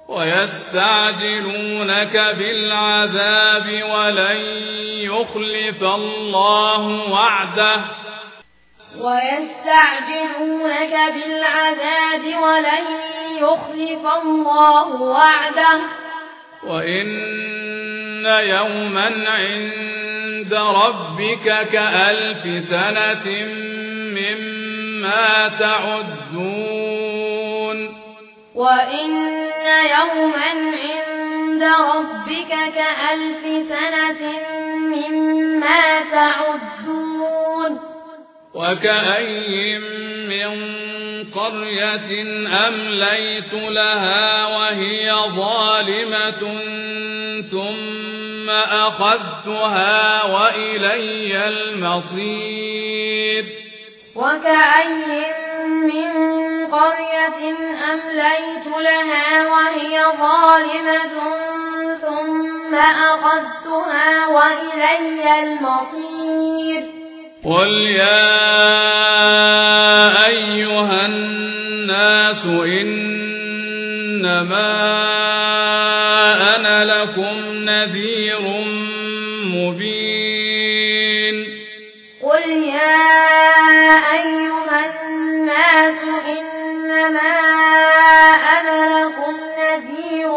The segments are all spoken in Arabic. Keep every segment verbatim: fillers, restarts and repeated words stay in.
ويستعجلونك بالعذاب ولن يخلف الله وعده ويستعجلونك بالعذاب ولن يخلف الله وعده وإن يوما عند ربك كألف سنة مما تعدون وإن يوما عند ربك كألف سنة مما تعدون وكأي من قرية أمليت لها وهي ظالمة ثم أخذتها وإلي المصير وكأي من قرية أمليت لها وهي ظالمة ثم أخذتها وإلي المصير قل يا أيها الناس إنما أنا لكم نذير مبين قل يا أيها الناس إنما أنا لكم نذير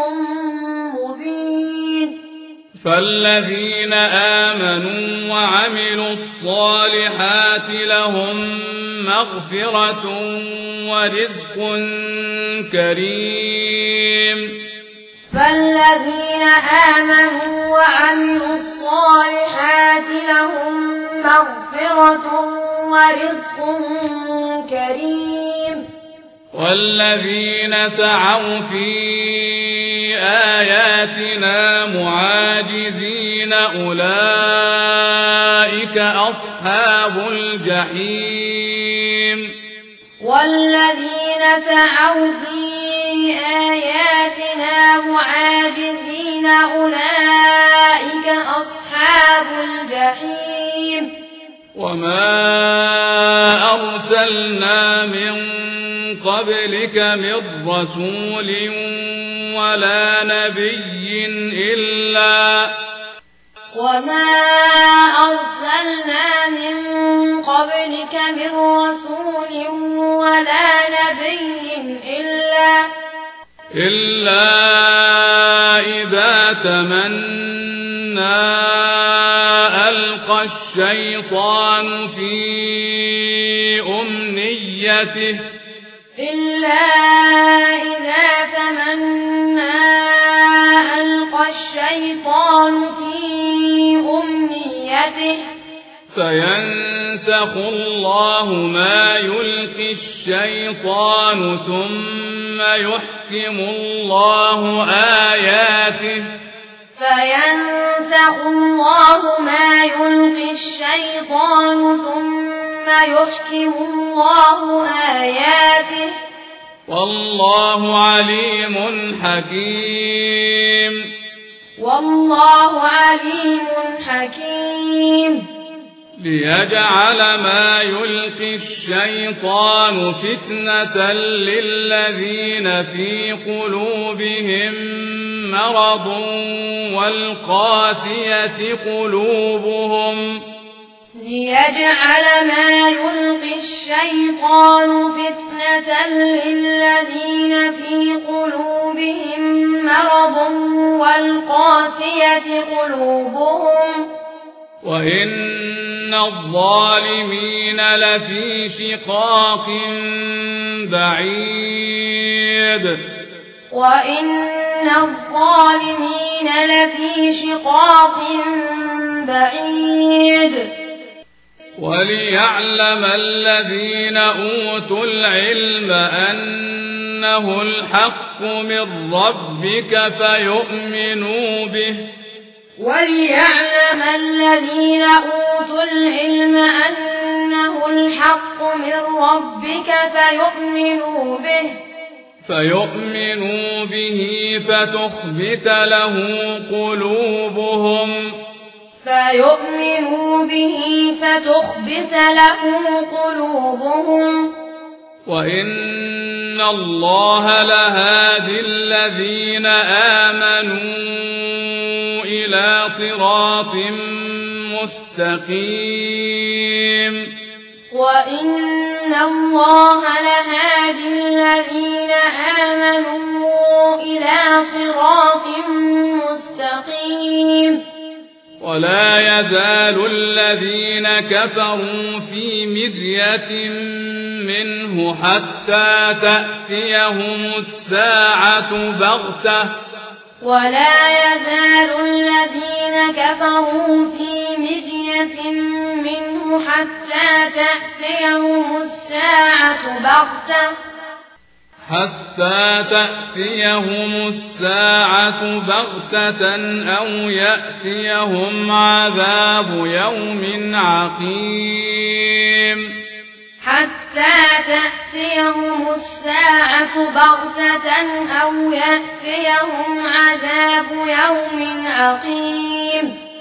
مبين فالذين آمنوا وعملوا الصالحات لهم مغفرة ورزق كريم فالذين آمنوا وعملوا الصالحات لهم مغفرة ورزق كريم والذين سعوا في آياتنا معاجزين أولئك أصحاب الجحيم والذين سعوا في آياتنا معاجزين أولئك أصحاب الجحيم وما أرسلنا من قبلك من رسول ولا نبي إلا وما أرسلنا من قبلك من رسول ولا نبي إلا إلا إذا تمنى ألقى الشيطان في أمنيته إلا إذا تمنى ألقى الشيطان في أمنيته فينسخ الله ما يلقي الشيطان ثم يحكم الله آياته فينسخ الله ما يلقي الشيطان ثم يحكم الله آياته والله عليم حكيم والله عليم حكيم ليجعل ما يلقي الشيطان فتنة للذين في قلوبهم مرض والقاسية قلوبهم ليجعل ما يلقي الشيطان فتنة للذين في قلوبهم مرض والقاسية قلوبهم وإن الظالمين لفي شقاق بعيد وإن الظالمين لفي شقاق بعيد وليعلم الذين أوتوا العلم أنه الحق من ربك فيؤمنوا به وليعلم الذين أوتوا العلم أنه الحق من ربك فيؤمنوا به فيؤمنوا به فتخبت له قلوبهم فيؤمنوا به فتخبت له قلوبهم وإن الله لهادي الذين آمنوا إلى صراط مستقيم وإن الله لهادي الذين آمنوا إلى صراط مستقيم ولا يزال الذين كفروا في مرية منه حتى تأتيهم الساعة بغتة ولا يزال الذين كفروا في مرية منه حتى تأتيهم الساعة بغتة حتى تأتيهم الساعة بغتة أو يأتيهم عذاب يوم عقيم حتى تأتيهم الساعة بغتة أو يأتيهم عذاب يوم عقيم